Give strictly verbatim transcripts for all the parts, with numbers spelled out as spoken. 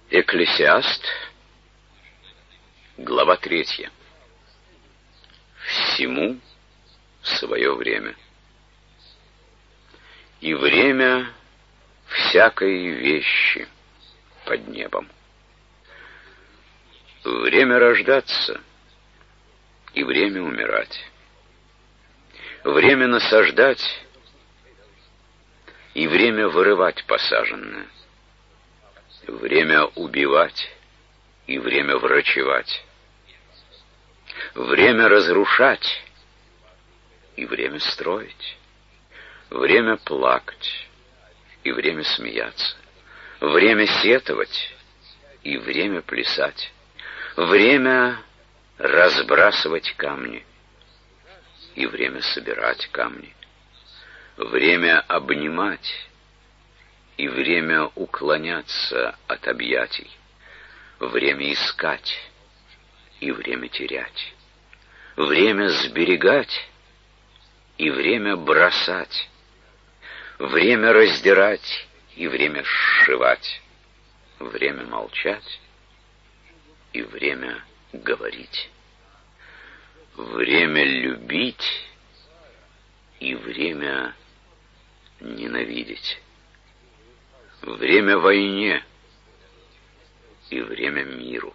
Экклесиаст, глава третья. Всему свое время. И время всякой вещи под небом. Время рождаться и время умирать. Время насаждать и время вырывать посаженное. Время убивать и время врачевать. Время разрушать и время строить. Время плакать и время смеяться. Время сетовать и время плясать. Время разбрасывать камни и время собирать камни. Время обнимать и время уклоняться от объятий. Время искать и время терять. Время сберегать и время бросать. Время раздирать и время сшивать. Время молчать и время говорить. Время любить и время ненавидеть. Время войне и время миру.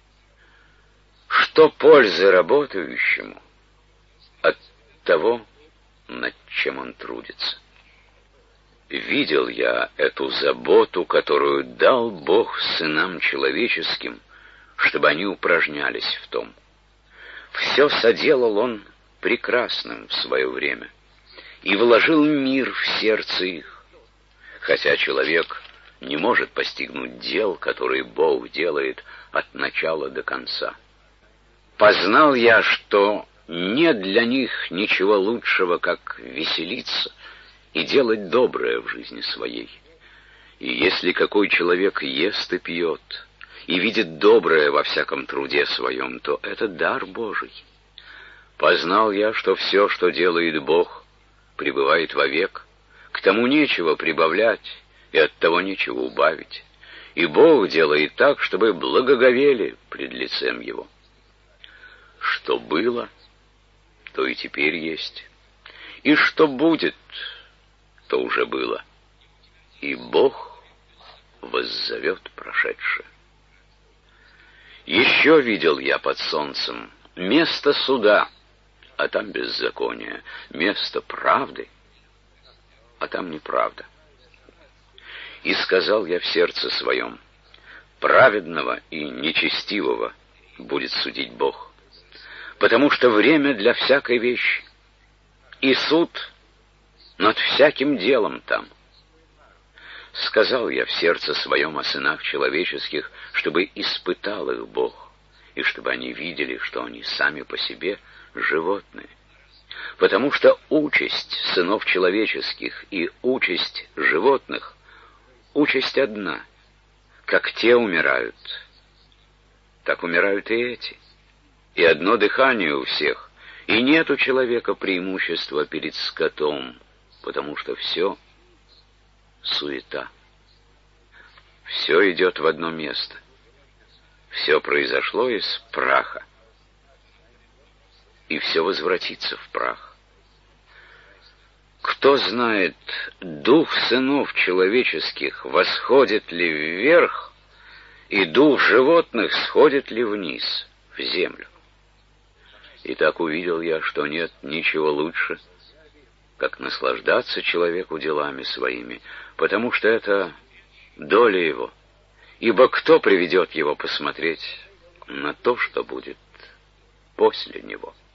Что пользы работающему от того, над чем он трудится? Видел я эту заботу, которую дал Бог сынам человеческим, чтобы они упражнялись в том. Все соделал Он прекрасным в свое время и вложил мир в сердце их. Хотя человек не может постигнуть дел, которые Бог делает от начала до конца. Познал я, что нет для них ничего лучшего, как веселиться и делать доброе в жизни своей. И если какой человек ест и пьет, и видит доброе во всяком труде своем, то это дар Божий. Познал я, что все, что делает Бог, пребывает вовек. К тому нечего прибавлять, и от того нечего убавить. И Бог делает так, чтобы благоговели пред лицем Его. Что было, то и теперь есть. И что будет, то уже было. И Бог воззовет прошедшее. Еще видел я под солнцем место суда, а там беззаконие, место правды, а там неправда. И сказал я в сердце своем: праведного и нечестивого будет судить Бог, потому что время для всякой вещи, и суд над всяким делом там. Сказал я в сердце своем о сынах человеческих, чтобы испытал их Бог, и чтобы они видели, что они сами по себе животные. Потому что участь сынов человеческих и участь животных — участь одна. Как те умирают, так умирают и эти. И одно дыхание у всех, и нет у человека преимущества перед скотом, потому что все суета. Все идет в одно место. Все произошло из праха, и все возвратится в прах. Кто знает, дух сынов человеческих восходит ли вверх, и дух животных сходит ли вниз, в землю? И так увидел я, что нет ничего лучше, как наслаждаться человеку делами своими, потому что это доля его, ибо кто приведет его посмотреть на то, что будет после него?